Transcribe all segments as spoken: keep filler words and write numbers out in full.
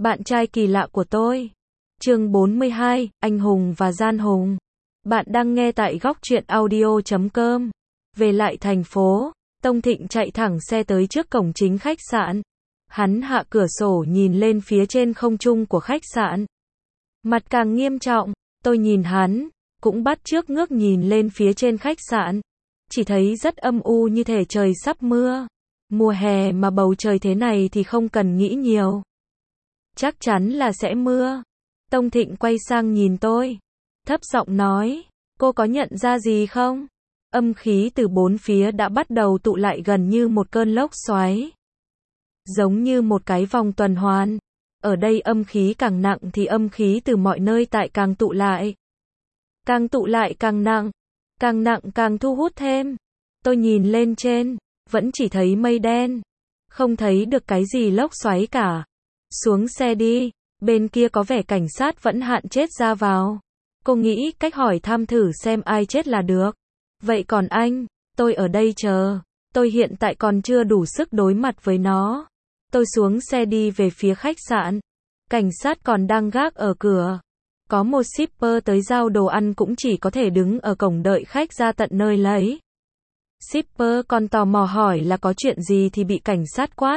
Bạn trai kỳ lạ của tôi. Chương bốn mươi hai, Anh hùng và gian hùng. Bạn đang nghe tại góc truyện audio chấm com. Về lại thành phố, Tông Thịnh chạy thẳng xe tới trước cổng chính khách sạn. Hắn hạ cửa sổ nhìn lên phía trên không trung của khách sạn. Mặt càng nghiêm trọng, tôi nhìn hắn, cũng bắt chước ngước nhìn lên phía trên khách sạn. Chỉ thấy rất âm u như thể trời sắp mưa. Mùa hè mà bầu trời thế này thì không cần nghĩ nhiều. Chắc chắn là sẽ mưa. Tông Thịnh quay sang nhìn tôi. Thấp giọng nói, cô có nhận ra gì không? Âm khí từ bốn phía đã bắt đầu tụ lại gần như một cơn lốc xoáy. Giống như một cái vòng tuần hoàn. Ở đây âm khí càng nặng thì âm khí từ mọi nơi tại càng tụ lại. Càng tụ lại càng nặng. Càng nặng càng thu hút thêm. Tôi nhìn lên trên, vẫn chỉ thấy mây đen. Không thấy được cái gì lốc xoáy cả. Xuống xe đi, bên kia có vẻ cảnh sát vẫn hạn chết ra vào. Cô nghĩ cách hỏi thăm thử xem ai chết là được. Vậy còn anh, tôi ở đây chờ. Tôi hiện tại còn chưa đủ sức đối mặt với nó. Tôi xuống xe đi về phía khách sạn. Cảnh sát còn đang gác ở cửa. Có một shipper tới giao đồ ăn cũng chỉ có thể đứng ở cổng đợi khách ra tận nơi lấy. Shipper còn tò mò hỏi là có chuyện gì thì bị cảnh sát quát.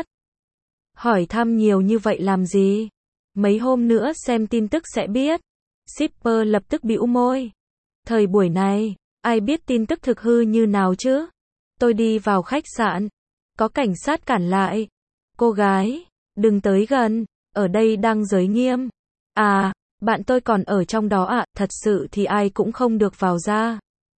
Hỏi thăm nhiều như vậy làm gì? Mấy hôm nữa xem tin tức sẽ biết. Shipper lập tức bĩu môi. Thời buổi này, ai biết tin tức thực hư như nào chứ? Tôi đi vào khách sạn. Có cảnh sát cản lại. Cô gái, đừng tới gần, ở đây đang giới nghiêm. À, bạn tôi còn ở trong đó ạ, à, thật sự thì ai cũng không được vào ra.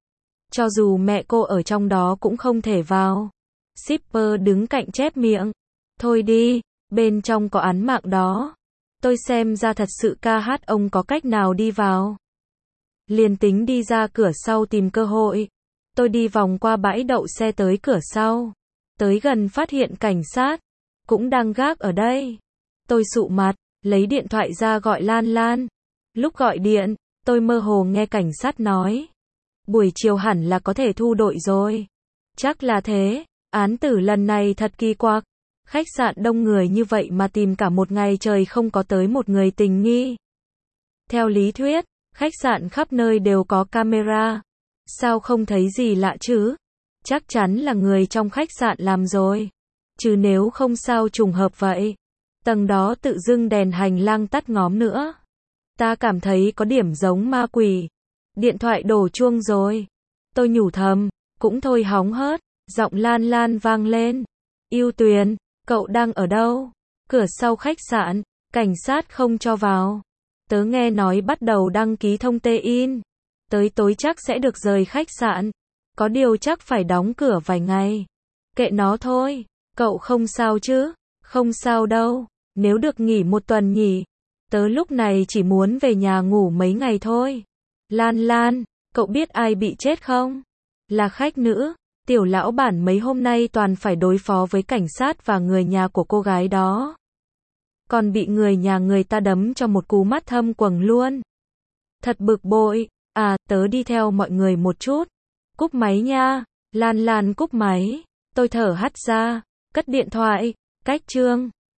Cho dù mẹ cô ở trong đó cũng không thể vào. Shipper đứng cạnh chép miệng. Thôi đi, bên trong có án mạng đó. Tôi xem ra thật sự ca hát ông có cách nào đi vào. Liền tính đi ra cửa sau tìm cơ hội. Tôi đi vòng qua bãi đậu xe tới cửa sau. Tới gần phát hiện cảnh sát. Cũng đang gác ở đây. Tôi sụ mặt, lấy điện thoại ra gọi Lan Lan. Lúc gọi điện, tôi mơ hồ nghe cảnh sát nói. Buổi chiều hẳn là có thể thu đội rồi. Chắc là thế, án tử lần này thật kỳ quặc. Khách sạn đông người như vậy mà tìm cả một ngày trời không có tới một người tình nghi. Theo lý thuyết, khách sạn khắp nơi đều có camera. Sao không thấy gì lạ chứ? Chắc chắn là người trong khách sạn làm rồi. Chứ nếu không sao trùng hợp vậy. Tầng đó tự dưng đèn hành lang tắt ngóm nữa. Ta cảm thấy có điểm giống ma quỷ. Điện thoại đổ chuông rồi. Tôi nhủ thầm, cũng thôi hóng hớt. Giọng Lan Lan vang lên. Yêu Tuyền, cậu đang ở đâu? Cửa sau khách sạn, cảnh sát không cho vào. Tớ nghe nói bắt đầu đăng ký thông tê in. Tới tối chắc sẽ được rời khách sạn. Có điều chắc phải đóng cửa vài ngày. Kệ nó thôi, cậu không sao chứ? Không sao đâu, nếu được nghỉ một tuần nhỉ. Tớ lúc này chỉ muốn về nhà ngủ mấy ngày thôi. Lan Lan, cậu biết ai bị chết không? Là khách nữ. Tiểu lão bản mấy hôm nay toàn phải đối phó với cảnh sát và người nhà của cô gái đó. Còn bị người nhà người ta đấm cho một cú mắt thâm quầng luôn. Thật bực bội. À, tớ đi theo mọi người một chút. Cúp máy nha. Lan Lan cúp máy. Tôi thở hắt ra, cất điện thoại, cách chương.